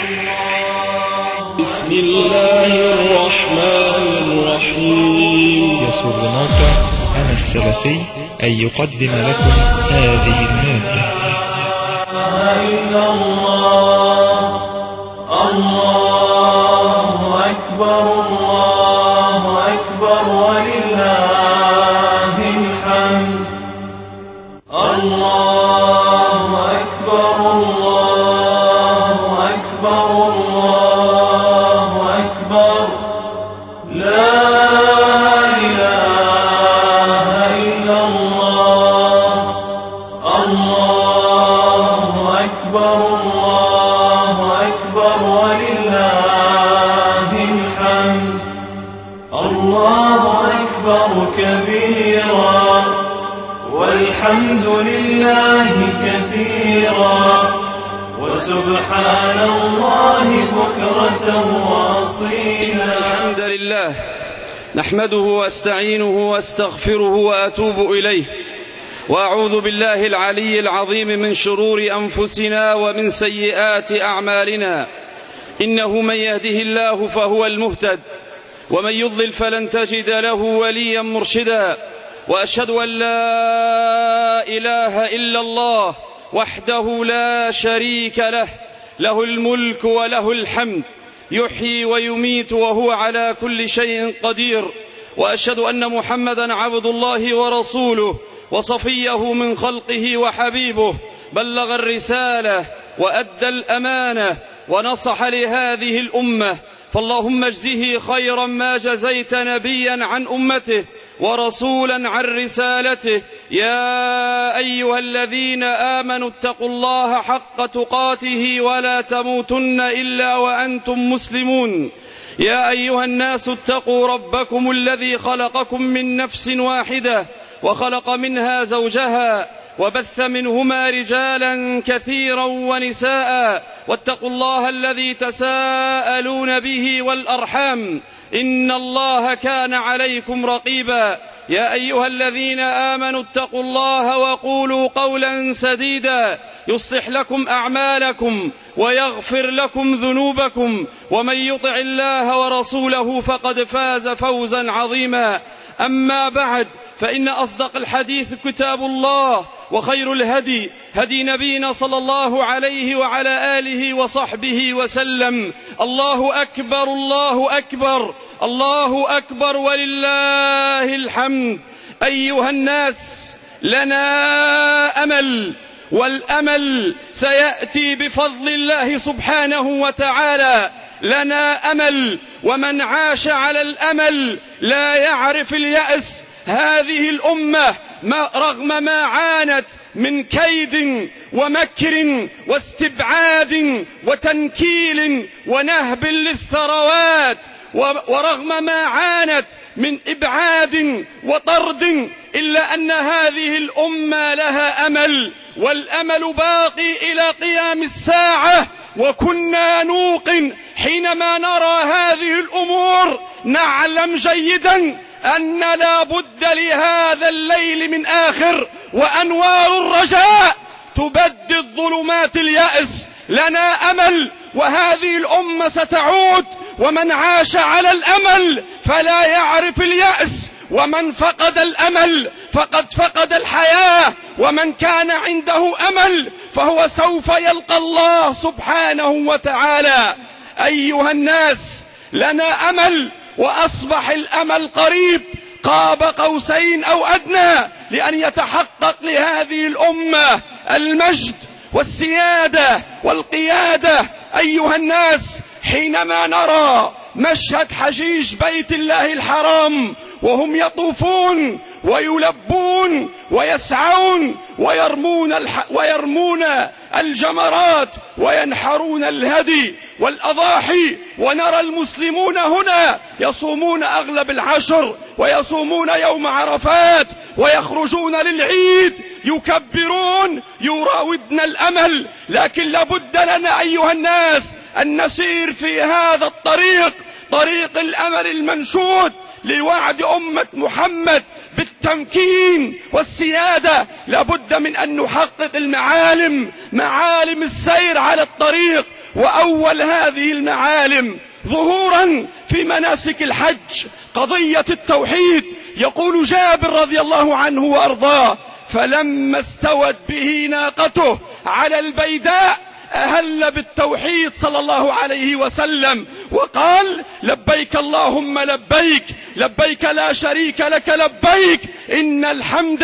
بسم الله الرحمن الرحيم. يسر موقع أنا السلفي أن يقدم لكم هذه المادة. إلا الله الله أكبر الله أكبر ولله الحمد. الله أكبر الله أكبر الله أكبر لا إله إلا الله. الله أكبر الله أكبر ولله الحمد. الله أكبر كبيرا والحمد لله كثيرا وسبحان الله بكرة وأصيلا. الحمد لله نحمده واستعينه واستغفره وأتوب إليه، وأعوذ بالله العلي العظيم من شرور أنفسنا ومن سيئات أعمالنا. إنه من يهده الله فهو المهتد، ومن يضلل فلن تجد له وليا مرشدا. وأشهد أن لا إله إلا الله وحده لا شريك له، له الملك وله الحمد، يحيي ويميت وهو على كل شيء قدير. وأشهد أن محمدا عبد الله ورسوله وصفيه من خلقه وحبيبه، بلغ الرسالة وأدى الأمانة ونصح لهذه الأمة، فاللهم اجزه خيرا ما جزيت نبيا عن أمته ورسولا عن رسالته. يا أيها الذين آمنوا اتقوا الله حق تقاته ولا تموتن إلا وأنتم مسلمون. يا أيها الناس اتقوا ربكم الذي خلقكم من نفس واحدة وخلق منها زوجها وبث منهما رجالا كثيرا ونساء، واتقوا الله الذي تساءلون به والأرحام إن الله كان عليكم رقيبا. يا أيها الذين آمنوا اتقوا الله وقولوا قولا سديدا يصلح لكم أعمالكم ويغفر لكم ذنوبكم، ومن يطع الله ورسوله فقد فاز فوزا عظيما. أما بعد، فإن أصدق الحديث كتاب الله، وخير الهدي هدي نبينا صلى الله عليه وعلى آله وصحبه وسلم. الله أكبر الله أكبر الله أكبر ولله الحمد. أيها الناس، لنا أمل، والأمل سيأتي بفضل الله سبحانه وتعالى. لنا أمل، ومن عاش على الأمل لا يعرف اليأس. هذه الأمة رغم ما عانت من كيد ومكر واستبعاد وتنكيل ونهب للثروات، ورغم ما عانت من إبعاد وطرد، إلا أن هذه الأمة لها أمل، والأمل باقي إلى قيام الساعة. وكنا نوقن حينما نرى هذه الأمور، نعلم جيدا أن لا بد لهذا الليل من آخر، وأنوار الرجاء تبدد ظلمات اليأس. لنا أمل، وهذه الأمة ستعود، ومن عاش على الأمل فلا يعرف اليأس، ومن فقد الأمل فقد فقد الحياة، ومن كان عنده أمل فهو سوف يلقى الله سبحانه وتعالى. أيها الناس، لنا أمل، وأصبح الأمل قريب، قاب قوسين أو أدنى، لأن يتحقق لهذه الأمة المجد والسيادة والقيادة. أيها الناس، حينما نرى مشهد حجيج بيت الله الحرام وهم يطوفون ويلبون ويسعون ويرمون الجمرات وينحرون الهدي والأضاحي، ونرى المسلمون هنا يصومون أغلب العشر ويصومون يوم عرفات ويخرجون للعيد يكبرون، يراودن الأمل. لكن لابد لنا أيها الناس أن نسير في هذا الطريق، طريق الأمل المنشود لوعد أمة محمد بالتمكين والسيادة. لابد من أن نحقق معالم السير على الطريق، وأول هذه المعالم ظهورا في مناسك الحج قضية التوحيد. يقول جابر رضي الله عنه وأرضاه: فلما استوت به ناقته على البيداء أهل بالتوحيد صلى الله عليه وسلم وقال: لبيك اللهم لبيك، لبيك لا شريك لك لبيك، إن الحمد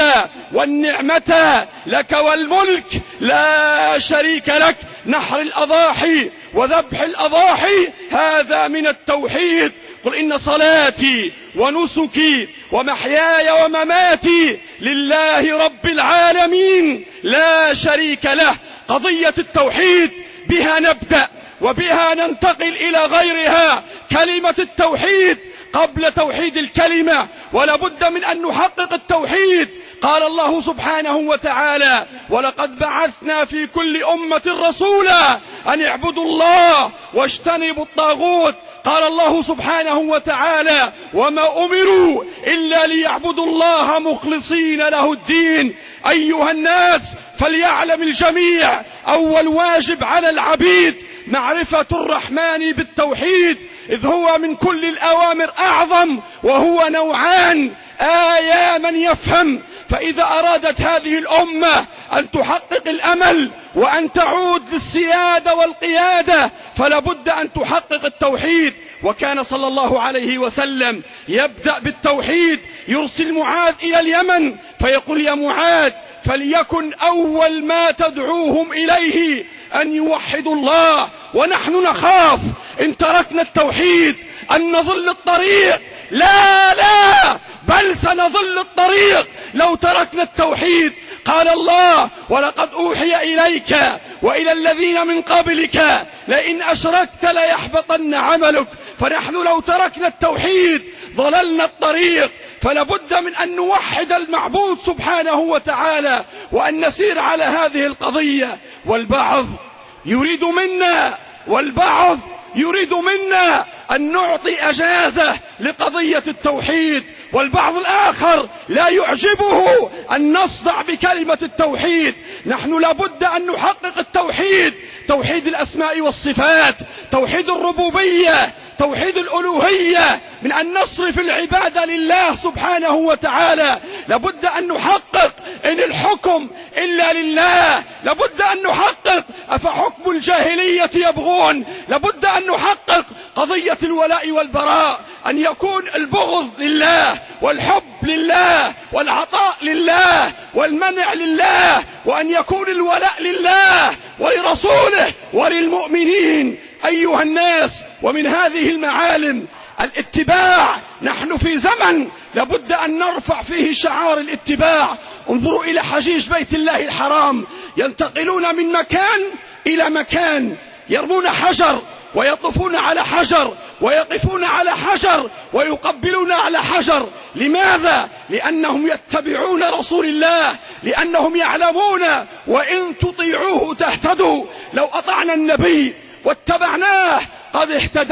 والنعمة لك والملك لا شريك لك. نحر الأضاحي وذبح الأضاحي هذا من التوحيد. قل إن صلاتي ونسكي ومحياي ومماتي لله رب العالمين لا شريك له. قضية التوحيد بها نبدأ وبها ننتقل إلى غيرها. كلمة التوحيد قبل توحيد الكلمة، ولا بد من أن نحقق التوحيد. قال الله سبحانه وتعالى: ولقد بعثنا في كل أمة رسولا أن اعبدوا الله واجتنبوا الطاغوت. قال الله سبحانه وتعالى: وما أمروا إلا ليعبدوا الله مخلصين له الدين. أيها الناس، فليعلم الجميع أول واجب على العبيد معرفة الرحمن بالتوحيد، إذ هو من كل الأوامر أعظم، وهو نوعان: آية من يفهم. فإذا أرادت هذه الأمة أن تحقق الأمل وأن تعود للسيادة والقيادة فلابد أن تحقق التوحيد. وكان صلى الله عليه وسلم يبدأ بالتوحيد، يرسل معاذ إلى اليمن فيقول: يا معاذ، فليكن أول ما تدعوهم إليه أن يوحدوا الله. ونحن نخاف إن تركنا التوحيد أن نضل الطريق. لا بل سنضل الطريق لو تركنا التوحيد. قال الله: ولقد أوحي إليك وإلى الذين من قبلك لئن أشركت ليحبطن عملك. فنحن لو تركنا التوحيد ضللنا الطريق. فلابد من أن نوحد المعبود سبحانه وتعالى وأن نسير على هذه القضية. والبعض يريد منا أن نعطي أجازة لقضية التوحيد، والبعض الآخر لا يعجبه أن نصدع بكلمة التوحيد. نحن لابد أن نحقق التوحيد، توحيد الأسماء والصفات، توحيد الربوبية، توحيد الألوهية، من أن نصرف العبادة لله سبحانه وتعالى. لابد أن نحقق إن الحكم إلا لله. لابد أن نحقق أفحكم الجاهلية يبغون. لابد أن نحقق قضية الولاء والبراء، أن يكون البغض لله والحب لله والعطاء لله والمنع لله، وأن يكون الولاء لله ولرسوله وللمؤمنين. أيها الناس، ومن هذه المعالم الاتباع. نحن في زمن لابد أن نرفع فيه شعار الاتباع. انظروا إلى حجيج بيت الله الحرام، ينتقلون من مكان إلى مكان، يرمون حجر ويطوفون على حجر ويقفون على حجر ويقبلون على حجر. لماذا؟ لأنهم يتبعون رسول الله، لأنهم يعلمون وإن تطيعوه تهتدوا. لو أطعنا النبي واتبعناه قد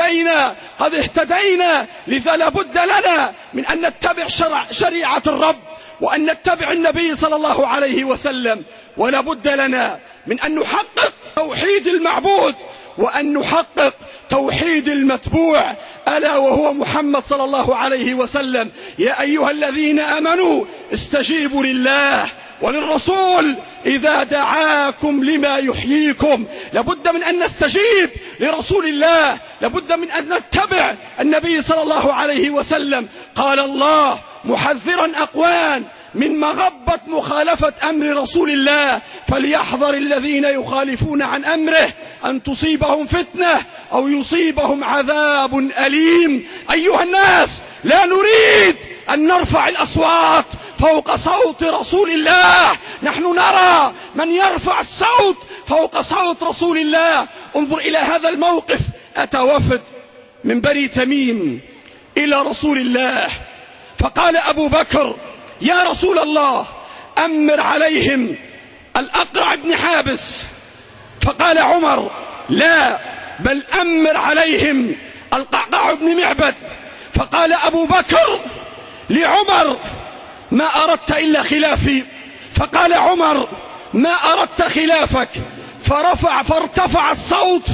اهتدينا. لذا لابد لنا من أن نتبع شريعة الرب وأن نتبع النبي صلى الله عليه وسلم. ولا بد لنا من أن نحقق توحيد المعبود وأن نحقق توحيد المتبوع، ألا وهو محمد صلى الله عليه وسلم. يا أيها الذين آمنوا استجيبوا لله وللرسول إذا دعاكم لما يحييكم. لابد من أن نستجيب لرسول الله، لابد من أن نتبع النبي صلى الله عليه وسلم. قال الله محذرا أقوام من مغبة مخالفة أمر رسول الله: فليحذر الذين يخالفون عن أمره أن تصيبهم فتنة أو يصيبهم عذاب أليم. أيها الناس، لا نريد أن نرفع الأصوات فوق صوت رسول الله. نحن نرى من يرفع الصوت فوق صوت رسول الله. انظر إلى هذا الموقف. أتى وفد من بني تميم إلى رسول الله، فقال أبو بكر: يا رسول الله، أمر عليهم الأقرع بن حابس. فقال عمر: لا، بل أمر عليهم القعقاع بن معبد. فقال أبو بكر لعمر: ما أردت إلا خلافي. فقال عمر: ما أردت خلافك. فارتفع الصوت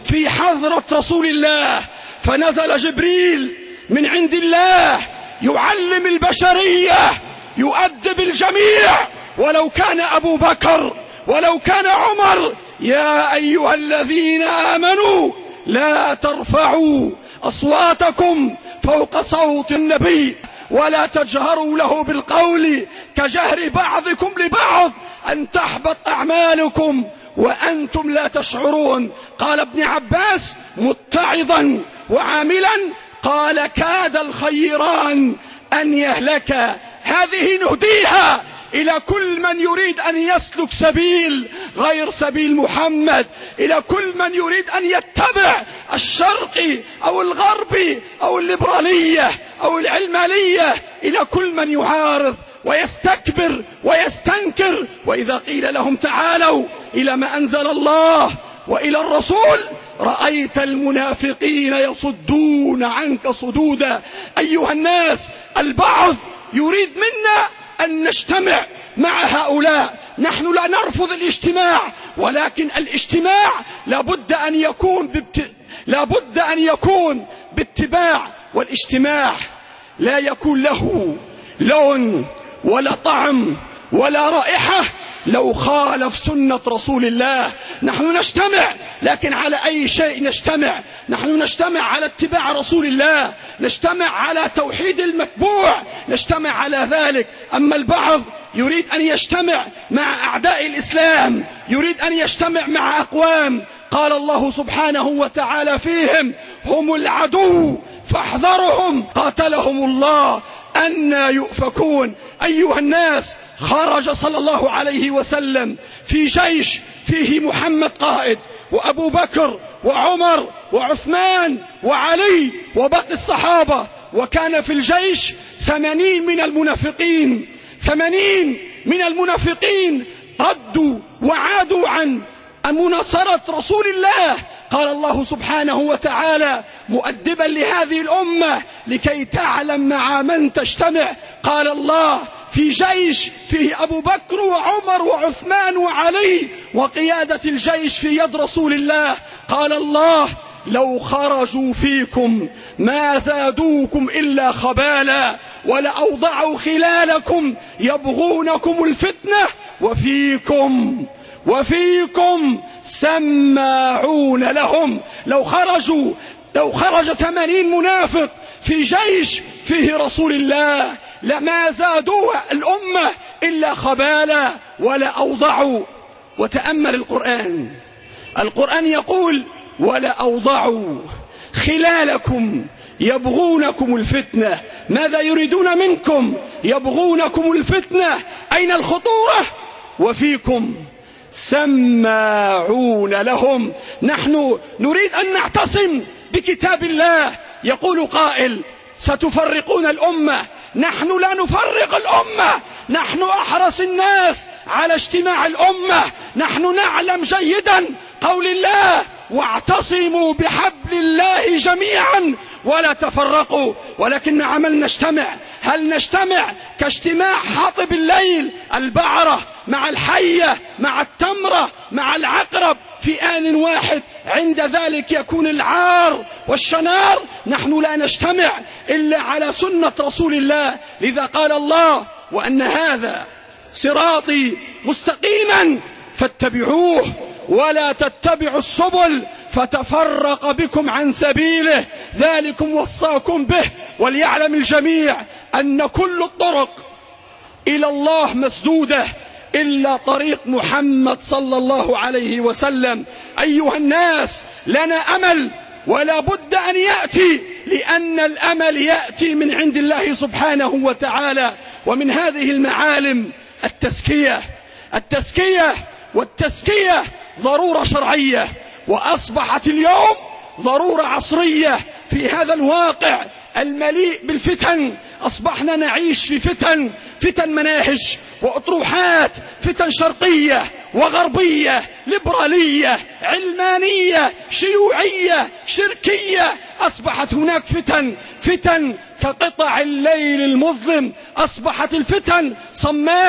في حضرة رسول الله، فنزل جبريل من عند الله يعلم البشرية، يؤدب الجميع، ولو كان أبو بكر ولو كان عمر: يا أيها الذين آمنوا لا ترفعوا أصواتكم فوق صوت النبي ولا تجهروا له بالقول كجهر بعضكم لبعض أن تحبط أعمالكم وأنتم لا تشعرون. قال ابن عباس متعظا وعاملا: قال كاد الخيران أن يهلك. هذه نهديها إلى كل من يريد أن يسلك سبيل غير سبيل محمد، إلى كل من يريد أن يتبع الشرقي أو الغربي أو الليبرالية أو العلمانية، إلى كل من يعارض ويستكبر ويستنكر. وإذا قيل لهم تعالوا إلى ما أنزل الله وإلى الرسول رأيت المنافقين يصدون عنك صدودا. أيها الناس، البعض يريد منا أن نجتمع مع هؤلاء. نحن لا نرفض الاجتماع، ولكن الاجتماع لابد أن يكون باتباع، والاجتماع لا يكون له لون ولا طعم ولا رائحة لو خالف سنة رسول الله. نحن نجتمع، لكن على أي شيء نجتمع؟ نحن نجتمع على اتباع رسول الله، نجتمع على توحيد المتبوع، نجتمع على ذلك. أما البعض يريد أن يجتمع مع أعداء الإسلام، يريد أن يجتمع مع أقوام قال الله سبحانه وتعالى فيهم: هم العدو فاحذرهم قاتلهم الله أنى يؤفكون. أيها الناس، خرج صلى الله عليه وسلم في جيش فيه محمد قائد، وأبو بكر وعمر وعثمان وعلي وباقي الصحابة، وكان في الجيش 80 من المنافقين ردوا وعادوا عن مناصرة رسول الله. قال الله سبحانه وتعالى مؤدبا لهذه الأمة: لكي تعلم مع من تجتمع. قال الله في جيش فيه أبو بكر وعمر وعثمان وعلي، وقيادة الجيش في يد رسول الله. قال الله: لو خرجوا فيكم ما زادوكم إلا خبالا ولأوضعوا خلالكم يبغونكم الفتنة وفيكم سماعون لهم. لو خرج 80 منافق في جيش فيه رسول الله لما زادوا الأمة إلا خبالا ولا أوضعوا. وتأمل القرآن يقول: ولا أوضعوا خلالكم يبغونكم الفتنة. ماذا يريدون منكم؟ يبغونكم الفتنة. أين الخطورة؟ وفيكم سماعون لهم. نحن نريد أن نعتصم بكتاب الله. يقول قائل: ستفرقون الأمة. نحن لا نفرق الأمة، نحن أحرص الناس على اجتماع الأمة. نحن نعلم جيدا قول الله: واعتصموا بحبل الله جميعا ولا تفرقوا. ولكن عمل نجتمع. هل نجتمع كاجتماع حاطب الليل، البعرة مع الحية مع التمرة مع العقرب في آن واحد؟ عند ذلك يكون العار والشنار. نحن لا نجتمع إلا على سنة رسول الله. لذا قال الله: وأن هذا صراطي مستقيما فاتبعوه ولا تتبعوا السبل فتفرق بكم عن سبيله ذلكم وصاكم به وليعلم الجميع أن كل الطرق إلى الله مسدودة إلا طريق محمد صلى الله عليه وسلم. أيها الناس، لنا أمل ولا بد أن يأتي، لأن الأمل يأتي من عند الله سبحانه وتعالى. ومن هذه المعالم التزكية والتزكية ضرورة شرعية، وأصبحت اليوم ضرورة عصرية في هذا الواقع المليء بالفتن. أصبحنا نعيش في فتن مناهج وأطروحات، فتن شرقية وغربية، ليبرالية، علمانية، شيوعية، شركية. أصبحت هناك فتن كقطع الليل المظلم. أصبحت الفتن صماء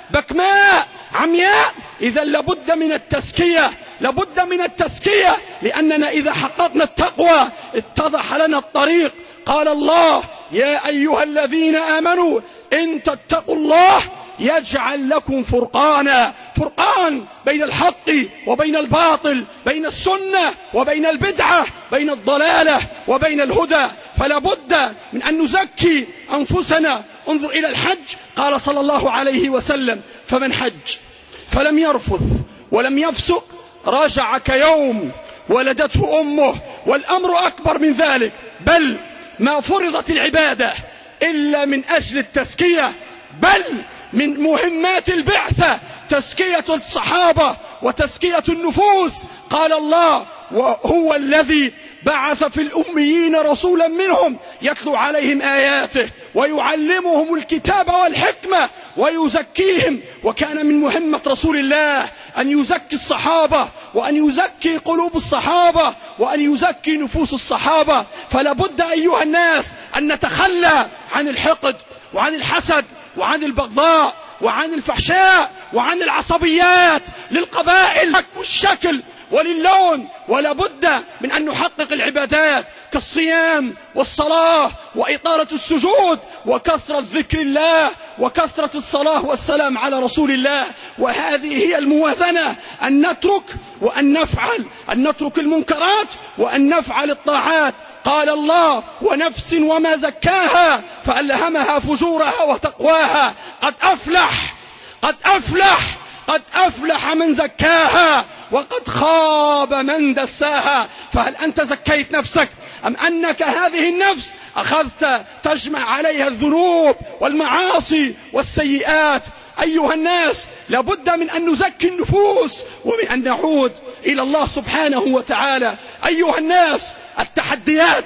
بكماء عمياء. إذا لابد من التزكية، لابد من التزكية، لأننا إذا حققنا التقوى اتضح لنا الطريق. قال الله: يا أيها الذين آمنوا إن تتقوا الله يجعل لكم فرقانا. فرقان بين الحق وبين الباطل، بين السنة وبين البدعة، بين الضلالة وبين الهدى. فلا بد من أن نزكي أنفسنا. انظر إلى الحج، قال صلى الله عليه وسلم: فمن حج فلم يرفث ولم يفسق رجع كيوم ولدته أمه. والأمر أكبر من ذلك، بل ما فرضت العبادة إلا من أجل التزكية، بل من مهمات البعثة تزكية الصحابة وتزكية النفوس. قال الله: وهو الذي بعث في الأميين رسولا منهم يتلو عليهم آياته ويعلمهم الكتاب والحكمة ويزكيهم. وكان من مهمة رسول الله أن يزكي الصحابة، وأن يزكي قلوب الصحابة، وأن يزكي نفوس الصحابة. فلا بد أيها الناس أن نتخلى عن الحقد وعن الحسد وعن البغضاء وعن الفحشاء وعن العصبيات للقبائل والشكل وللون. ولا بد من أن نحقق العبادات كالصيام والصلاة وإطالة السجود وكثرة ذكر الله وكثرة الصلاة والسلام على رسول الله. وهذه هي الموازنة، أن نترك وأن نفعل، أن نترك المنكرات وأن نفعل الطاعات. قال الله: ونفس وما زكاها فألهمها فجورها وتقواها. قد أفلح، قد أفلح، قد أفلح من زكاها وقد خاب من دساها. فهل أنت زكيت نفسك، أم أنك هذه النفس أخذت تجمع عليها الذنوب والمعاصي والسيئات؟ أيها الناس، لابد من أن نزكي النفوس ومن أن نعود إلى الله سبحانه وتعالى. أيها الناس، التحديات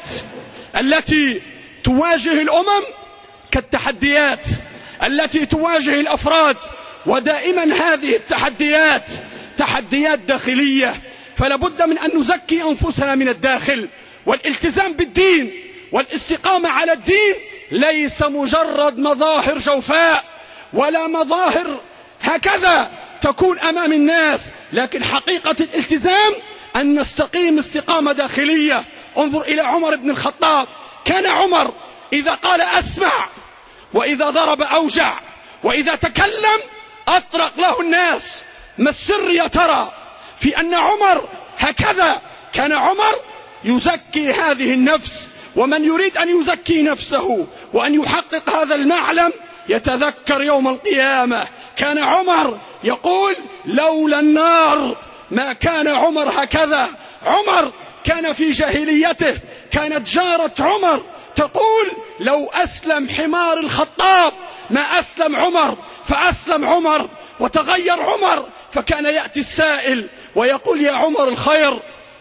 التي تواجه الأمم كالتحديات التي تواجه الأفراد، ودائما هذه التحديات تحديات داخلية. فلا بد من أن نزكي أنفسنا من الداخل. والالتزام بالدين والاستقامة على الدين ليس مجرد مظاهر جوفاء ولا مظاهر هكذا تكون أمام الناس، لكن حقيقة الالتزام أن نستقيم استقامة داخلية. انظر إلى عمر بن الخطاب. كان عمر إذا قال أسمع، وإذا ضرب أوجع، وإذا تكلم أطرق له الناس. ما السر يا ترى في أن عمر هكذا؟ كان عمر يزكي هذه النفس. ومن يريد أن يزكي نفسه وأن يحقق هذا المعلم يتذكر يوم القيامة. كان عمر يقول: لولا النار ما كان عمر هكذا. عمر كان في جاهليته كانت جارة عمر تقول: لو أسلم حمار الخطاب ما أسلم عمر. فأسلم عمر وتغير عمر، فكان يأتي السائل ويقول: يا عمر الخير،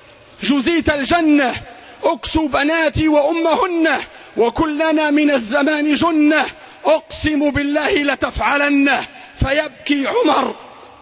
جزيت الجنة، أكسو بناتي وأمهن، وكلنا من الزمان جنة، أقسم بالله لتفعلنه. فيبكي عمر،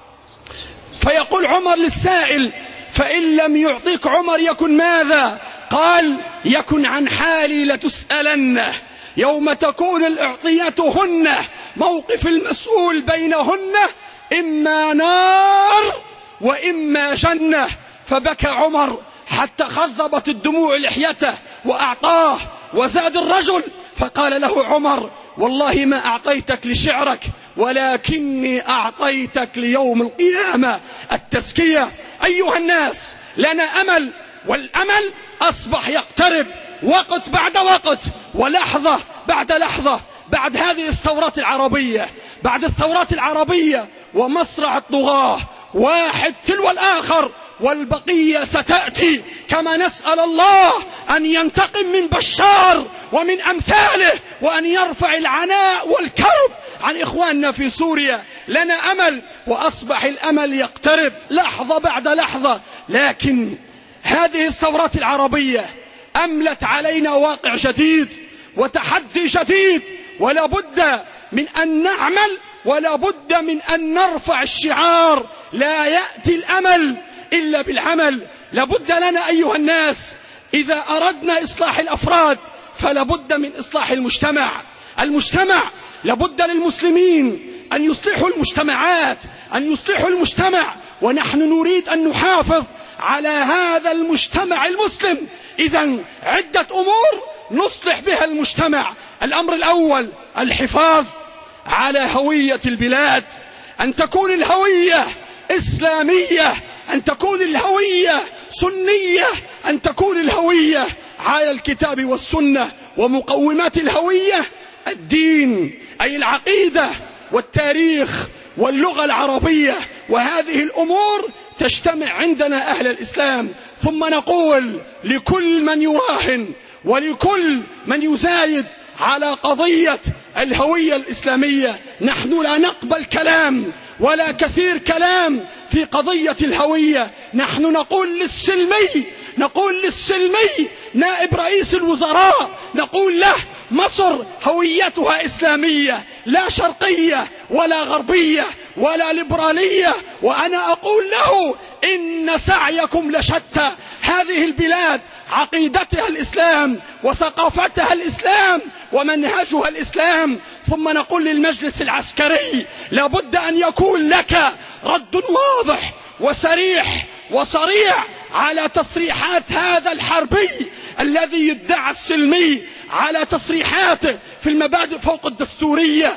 فيقول عمر للسائل: فإن لم يعطيك عمر يكن ماذا؟ قال: يكن عن حالي لتسألنه. يوم تكون الأعطيتهن موقف المسؤول بينهن إما نار وإما جنة. فبكى عمر حتى خضبت الدموع لحيته وأعطاه وزاد الرجل. فقال له عمر: والله ما أعطيتك لشعرك ولكني أعطيتك ليوم القيامة. التزكية أيها الناس لنا أمل، والأمل أصبح يقترب وقت بعد وقت ولحظة بعد لحظة. بعد هذه الثورات العربية، بعد الثورات العربية ومصرع الطغاة واحد تلو الآخر، والبقية ستأتي. كما نسأل الله أن ينتقم من بشار ومن أمثاله، وأن يرفع العناء والكرب عن إخواننا في سوريا. لنا أمل، وأصبح الأمل يقترب لحظة بعد لحظة. لكن هذه الثورات العربية أملت علينا واقع جديد وتحدي جديد، ولا بد من أن نعمل، ولا بد من أن نرفع الشعار: لا يأتي الأمل إلا بالعمل. لابد لنا أيها الناس إذا أردنا إصلاح الأفراد فلا بد من إصلاح المجتمع لابد للمسلمين أن يصلحوا المجتمعات، أن يصلحوا المجتمع، ونحن نريد أن نحافظ على هذا المجتمع المسلم. إذن عدة أمور نصلح بها المجتمع. الأمر الأول الحفاظ على هوية البلاد، أن تكون الهوية إسلامية، أن تكون الهوية سنية، أن تكون الهوية على الكتاب والسنة. ومقومات الهوية الدين، أي العقيدة والتاريخ واللغة العربية، وهذه الأمور تجتمع عندنا أهل الإسلام. ثم نقول لكل من يراهن ولكل من يزايد على قضية الهوية الإسلامية، نحن لا نقبل كلام ولا كثير كلام في قضية الهوية. نحن نقول للسلمي نائب رئيس الوزراء، نقول له مصر هويتها إسلامية، لا شرقية ولا غربية ولا ليبرالية. وأنا أقول له إن سعيكم لشتى. هذه البلاد عقيدتها الإسلام وثقافتها الإسلام ومنهجها الإسلام. ثم نقول للمجلس العسكري لابد أن يكون لك رد واضح وسريح وصريح على تصريحات هذا الحربي الذي يدعي السلمي على تصريحاته في المبادئ فوق الدستورية.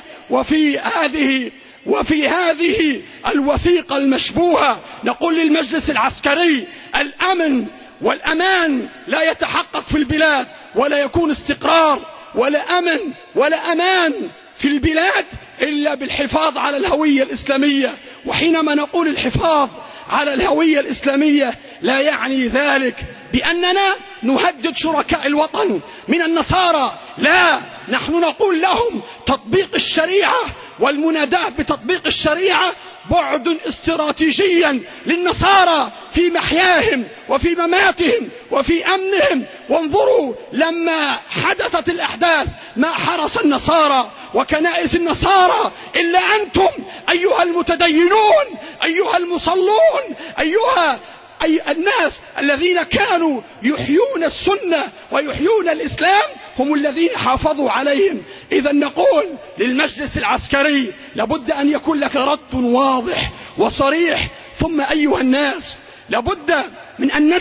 وفي هذه الوثيقة المشبوهة نقول للمجلس العسكري الأمن والأمان لا يتحقق في البلاد، ولا يكون استقرار ولا أمن ولا أمان في البلاد إلا بالحفاظ على الهوية الإسلامية. وحينما نقول الحفاظ على الهوية الإسلامية لا يعني ذلك بأننا نهدد شركاء الوطن من النصارى، لا، نحن نقول لهم تطبيق الشريعة والمناداة بتطبيق الشريعة بعد استراتيجيا للنصارى في محياهم وفي مماتهم وفي أمنهم. وانظروا لما حدثت الأحداث ما حرس النصارى وكنائس النصارى إلا أنتم أيها المتدينون، أيها المصلون، أيها الناس الذين كانوا يحيون السنة ويحيون الإسلام هم الذين حافظوا عليهم. إذا نقول للمجلس العسكري لابد أن يكون لك رد واضح وصريح. ثم أيها الناس لابد من أن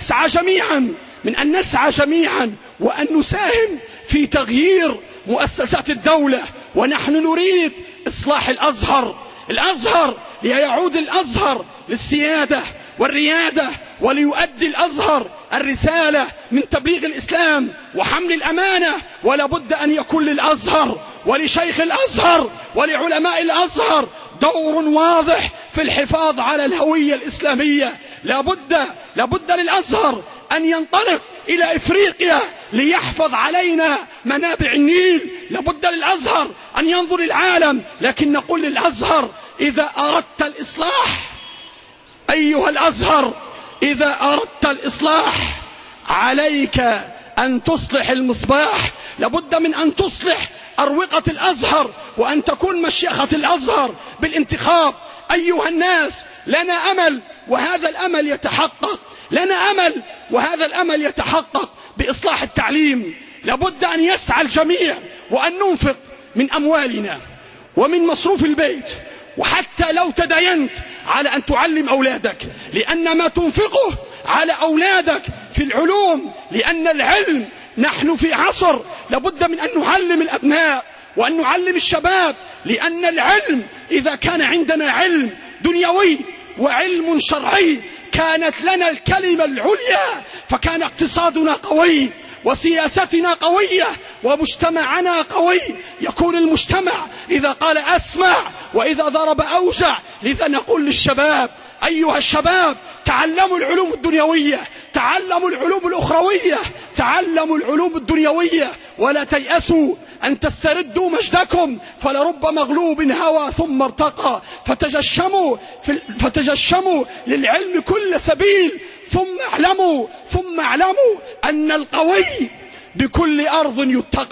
نسعى جميعا وأن نساهم في تغيير مؤسسات الدولة. ونحن نريد إصلاح الأزهر ليعود الأزهر للسيادة والريادة، وليؤدي الأزهر الرسالة من تبليغ الإسلام وحمل الأمانة. ولا بد أن يكون للأزهر ولشيخ الأزهر ولعلماء الأزهر دور واضح في الحفاظ على الهوية الإسلامية. لا بد للأزهر أن ينطلق إلى إفريقيا ليحفظ علينا منابع النيل. لا بد للأزهر أن ينظر العالم. لكن نقول للأزهر إذا أردت الإصلاح أيها الأزهر، إذا أردت الإصلاح عليك أن تصلح المصباح. لابد من أن تصلح أروقة الأزهر وأن تكون مشيخة الأزهر بالانتخاب. أيها الناس لنا أمل وهذا الأمل يتحقق بإصلاح التعليم. لابد أن يسعى الجميع وأن ننفق من أموالنا ومن مصروف البيت، وحتى لو تدينت على أن تعلم أولادك، لأن ما تنفقه على أولادك في العلوم، لأن العلم نحن في عصر لابد من أن نعلم الأبناء وأن نعلم الشباب، لأن العلم إذا كان عندنا علم دنيوي وعلم شرعي كانت لنا الكلمة العليا، فكان اقتصادنا قوي وسياستنا قوية ومجتمعنا قوي. يكون المجتمع إذا قال أسمع وإذا ضرب أوجع. لذا نقول للشباب أيها الشباب تعلموا العلوم الدنيوية، تعلموا العلوم الأخروية، تعلموا العلوم الدنيوية، ولا تيأسوا أن تستردوا مجدكم، فلرب مغلوب هوى ثم ارتقى. فتجشموا للعلم كل سبيل، ثم اعلموا أن القوي بكل أرض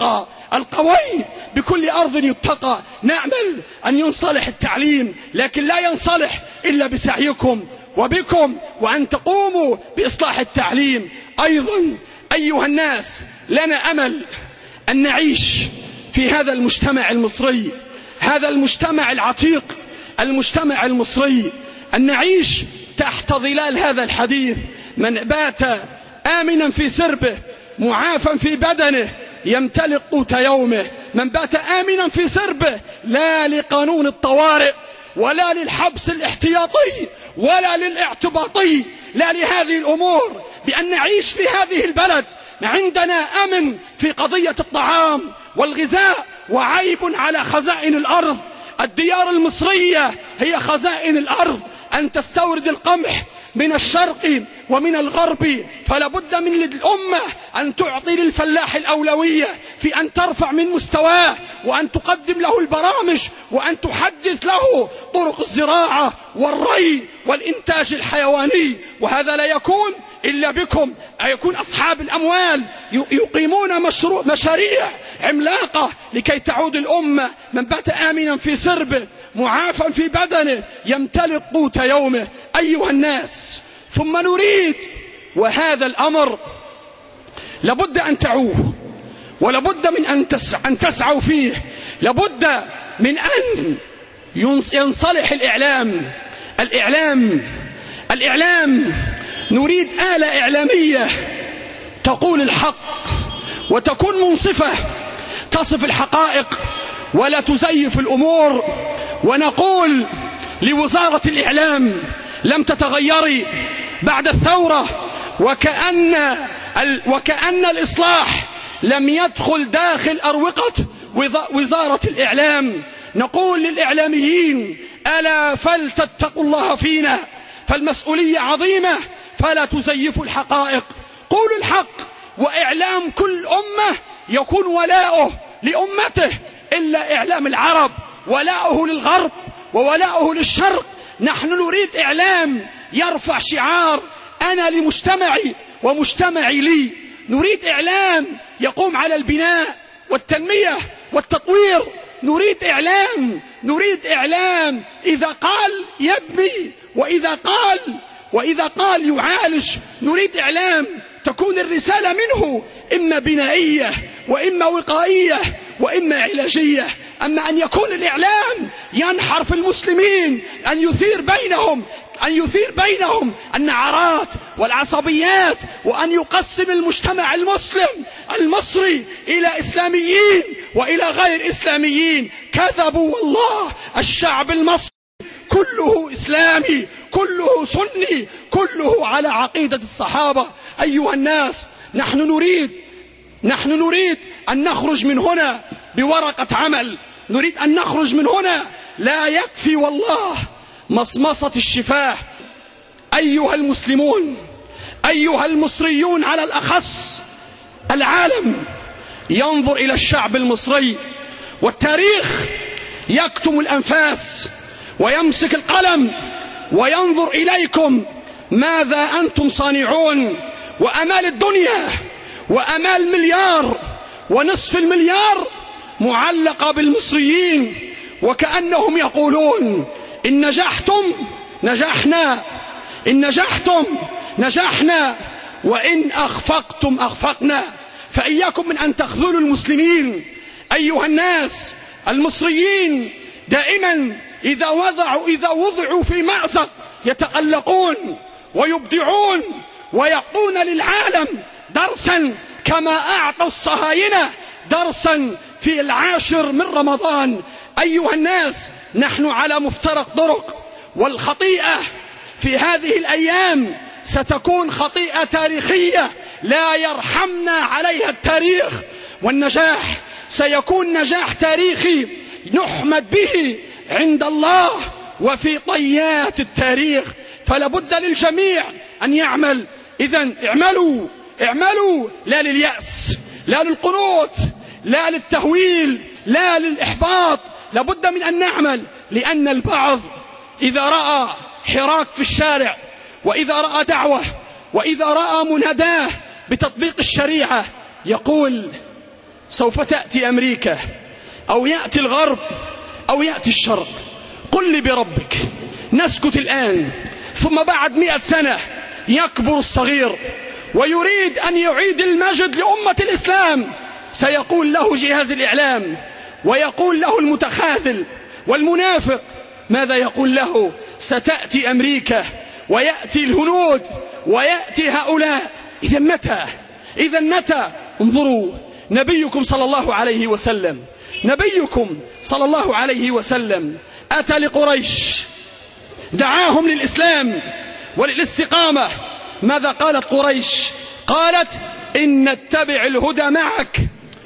يتقى. نأمل أن ينصلح التعليم، لكن لا ينصلح إلا بسعيكم وبكم، وأن تقوموا بإصلاح التعليم. أيضا أيها الناس لنا أمل أن نعيش في هذا المجتمع المصري، هذا المجتمع العتيق، المجتمع المصري، أن نعيش تحت ظلال هذا الحديث: من بات آمنا في سربه معافا في بدنه يمتلك قوت يومه. من بات آمنا في سربه، لا لقانون الطوارئ ولا للحبس الاحتياطي ولا للاعتباطي، لا لهذه الأمور، بأن نعيش في هذه البلد عندنا أمن في قضية الطعام والغذاء، وعيب على خزائن الأرض. الديار المصرية هي خزائن الأرض، أن تستورد القمح من الشرق ومن الغرب، فلا بد من الأمة أن تعطي للفلاح الأولوية في أن ترفع من مستواه، وأن تقدم له البرامج، وأن تحدث له طرق الزراعة والري والإنتاج الحيواني. وهذا لا يكون إلا بكم، يكون أصحاب الأموال يقيمون مشاريع عملاقة لكي تعود الأمة. من بات آمنا في سربه معافا في بدنه يمتلك قوت يومه. أيها الناس، ثم نريد، وهذا الأمر لابد أن تعوه، ولابد من أن تسعوا فيه، لابد من أن ينصلح الإعلام. نريد آلة إعلامية تقول الحق وتكون منصفة، تصف الحقائق ولا تزيف الأمور. ونقول لوزارة الإعلام: لم تتغيري بعد الثورة، وكأن الإصلاح لم يدخل داخل أروقة وزارة الإعلام. نقول للإعلاميين: ألا فلتتقوا الله فينا، فالمسؤولية عظيمة، فلا تزيفوا الحقائق، قولوا الحق. وإعلام كل أمة يكون ولاؤه لأمته، إلا إعلام العرب ولاؤه للغرب وولاؤه للشرق. نحن نريد إعلام يرفع شعار أنا لمجتمعي ومجتمعي لي. نريد إعلام يقوم على البناء والتنمية والتطوير. نريد إعلام إذا قال يبني وإذا قال يعالج. نريد إعلام تكون الرسالة منه إما بنائية وإما وقائية وإما علاجية. أما أن يكون الإعلام ينحر في المسلمين، أن يثير بينهم النعرات والعصبيات، وأن يقسم المجتمع المصري إلى إسلاميين وإلى غير إسلاميين، كذبوا والله. الشعب المصري كله إسلامي، كله سني، كله على عقيدة الصحابة. أيها الناس، نحن نريد أن نخرج من هنا بورقة عمل، نريد أن نخرج من هنا. لا يكفي والله مصمصة الشفاه. أيها المسلمون، أيها المصريون على الأخص، العالم ينظر إلى الشعب المصري، والتاريخ يكتم الأنفاس ويمسك القلم وينظر إليكم ماذا أنتم صانعون. وأمال الدنيا وأمال مليار ونصف المليار معلقة بالمصريين، وكأنهم يقولون: إن نجحتم نجحنا، إن نجحتم نجحنا، وإن أخفقتم أخفقنا. فإياكم من أن تخذلوا المسلمين. أيها الناس، المصريين دائما إذا وضعوا في مأزق يتألقون ويبدعون ويعطون للعالم درسا، كما أعطوا الصهاينة درسا في 10 من رمضان. أيها الناس، نحن على مفترق طرق، والخطيئة في هذه الأيام ستكون خطيئة تاريخية لا يرحمنا عليها التاريخ، والنجاح سيكون نجاح تاريخي نحمد به عند الله وفي طيات التاريخ. فلا بد للجميع أن يعمل. إذن اعملوا، لا لليأس، لا للقنوط، لا للتهويل، لا للإحباط. لابد من أن نعمل، لأن البعض إذا رأى حراك في الشارع، وإذا رأى دعوة، وإذا رأى مناداه بتطبيق الشريعة، يقول: سوف تأتي أمريكا أو يأتي الغرب أو يأتي الشرق، قل لي بربك. نسكت الآن، ثم بعد 100 سنة يكبر الصغير ويريد أن يعيد المجد لأمة الإسلام، سيقول له جهاز الإعلام، ويقول له المتخاذل والمنافق، ماذا يقول له؟ ستأتي أمريكا ويأتي الهنود ويأتي هؤلاء. إذا متى؟ انظروا، نبيكم صلى الله عليه وسلم، نبيكم صلى الله عليه وسلم أتى لقريش، دعاهم للإسلام وللاستقامة. ماذا قالت قريش؟ قالت: إن نتبع الهدى معك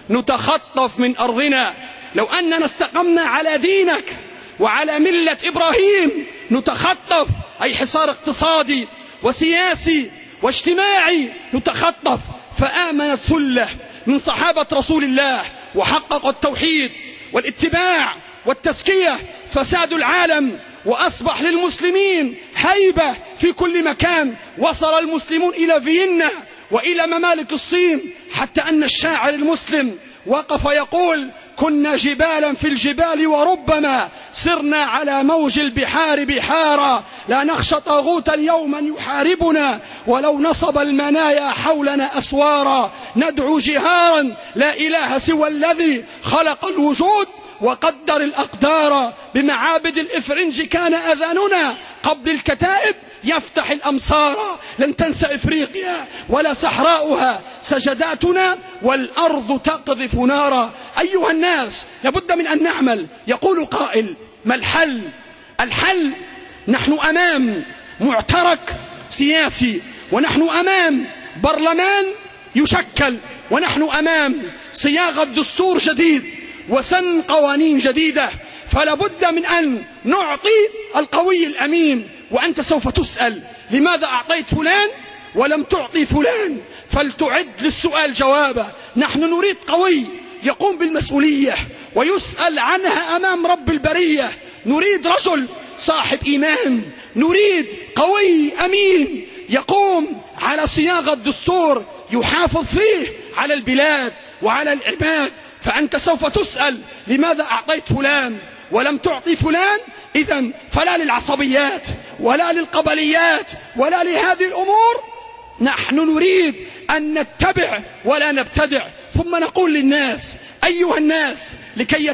نتخطف من أرضنا، لو أننا استقمنا على دينك وعلى ملة إبراهيم نتخطف، أي حصار اقتصادي وسياسي واجتماعي نتخطف. فآمنت ثلة من صحابة رسول الله وحققوا التوحيد والاتباع والتزكية، فسادوا العالم وأصبح للمسلمين هيبة في كل مكان. وصل المسلمون إلى فيينا وإلى ممالك الصين، حتى أن الشاعر المسلم وقف يقول: كنا جبالا في الجبال وربما سرنا على موج البحار بحارا، لا نخشى طاغوتا يوما يحاربنا ولو نصب المنايا حولنا أسوارا، ندعو جهارا لا إله سوى الذي خلق الوجود وقدر الأقدار، بمعابد الإفرنج كان أذاننا قبل الكتائب يفتح الأمصار، لن تنسى إفريقيا ولا صحراؤها سجداتنا والأرض تقذف نارا. أيها الناس، لابد من أن نعمل. يقول قائل: ما الحل؟ الحل نحن أمام معترك سياسي، ونحن أمام برلمان يشكل، ونحن أمام صياغة دستور جديد وسن قوانين جديدة، فلا بد من أن نعطي القوي الأمين. وأنت سوف تسأل: لماذا أعطيت فلان ولم تعطي فلان؟ فلتعد للسؤال جوابا. نحن نريد قوي يقوم بالمسؤولية ويسأل عنها أمام رب البرية، نريد رجل صاحب إيمان، نريد قوي أمين يقوم على صياغة دستور يحافظ فيه على البلاد وعلى العباد. فأنت سوف تسأل: لماذا أعطيت فلان ولم تعطي فلان؟ إذن فلا للعصبيات ولا للقبليات ولا لهذه الأمور، نحن نريد أن نتبع ولا نبتدع. ثم نقول للناس: أيها الناس، لكي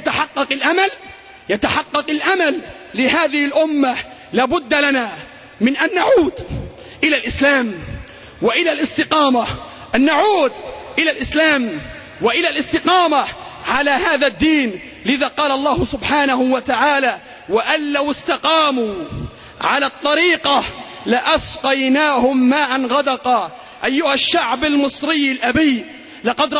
يتحقق الأمل لهذه الأمة، لابد لنا من أن نعود إلى الإسلام وإلى الاستقامة، أن نعود إلى الإسلام وإلى الاستقامة على هذا الدين. لذا قال الله سبحانه وتعالى: وأن لو استقاموا على الطريقة لأسقيناهم ماء غدقا. أيها الشعب المصري الأبي، لقد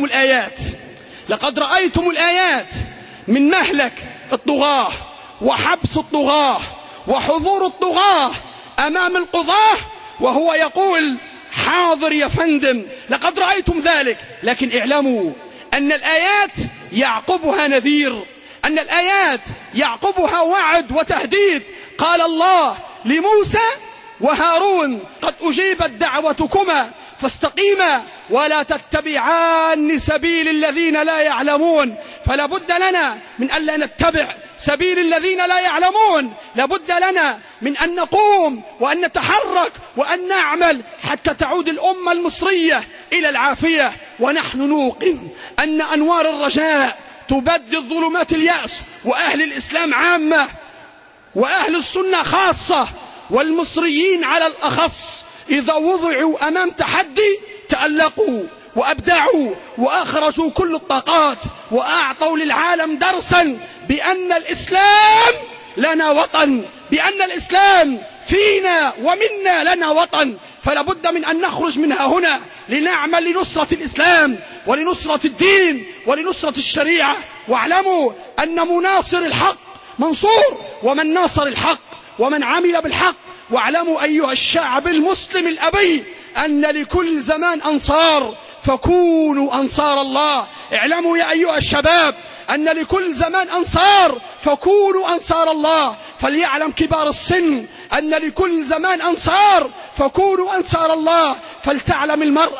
رأيتم الآيات من مهلك الطغاة وحبس الطغاة وحضور الطغاة أمام القضاة وهو يقول: حاضر يا فندم، لقد رأيتم ذلك. لكن اعلموا أن الآيات يعقبها نذير، أن الآيات يعقبها وعد وتهديد. قال الله لموسى وهارون: قد أجيبت دعوتكما فاستقيما ولا تتبعان سبيل الذين لا يعلمون. فلا بد لنا من أن لا نتبع سبيل الذين لا يعلمون، لا بد لنا من أن نقوم وأن نتحرك وأن نعمل حتى تعود الأمة المصرية إلى العافية. ونحن نوقن أن أنوار الرجاء تبدد ظلمات اليأس، وأهل الإسلام عامة وأهل السنة خاصة والمصريين على الأخص إذا وضعوا أمام تحدي تألقوا وأبدعوا وأخرجوا كل الطاقات وأعطوا للعالم درسا بأن الإسلام لنا وطن، بأن الإسلام فينا ومنا لنا وطن. فلا بد من أن نخرج منها هنا لنعمل لنصرة الإسلام ولنصرة الدين ولنصرة الشريعة. واعلموا أن مناصر الحق منصور، ومن ناصر الحق ومن عمل بالحق. واعلموا أيها الشعب المسلم الأبي أن لكل زمان أنصار، فكونوا أنصار الله. اعلموا يا أيها الشباب أن لكل زمان أنصار، فكونوا أنصار الله. فليعلم كبار السن أن لكل زمان أنصار، فكونوا أنصار الله. فلتعلم المرأة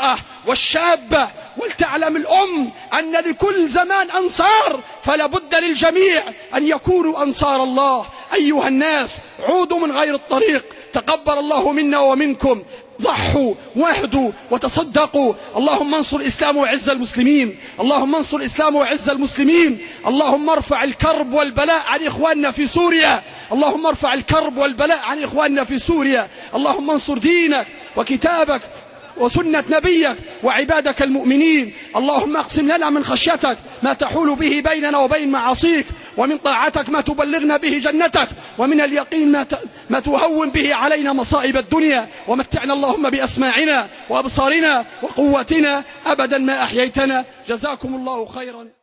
والشابة، ولتعلم الأم أن لكل زمان أنصار، فلا بد للجميع أن يكونوا أنصار الله. أيها الناس، عودوا من غير الطريق، تقبل الله منا ومنكم، ضحوا واهدوا وتصدقوا. اللهم انصر الإسلام وعز المسلمين، اللهم انصر الإسلام وعز المسلمين. اللهم ارفع الكرب والبلاء عن إخواننا في سوريا، اللهم ارفع الكرب والبلاء عن إخواننا في سوريا. اللهم انصر دينك وكتابك وسنة نبيك وعبادك المؤمنين. اللهم اقسم لنا من خشيتك ما تحول به بيننا وبين معاصيك، ومن طاعتك ما تبلغنا به جنتك، ومن اليقين ما تهون به علينا مصائب الدنيا. ومتعنا اللهم بأسماعنا وأبصارنا وقواتنا أبدا ما أحييتنا. جزاكم الله خيرا.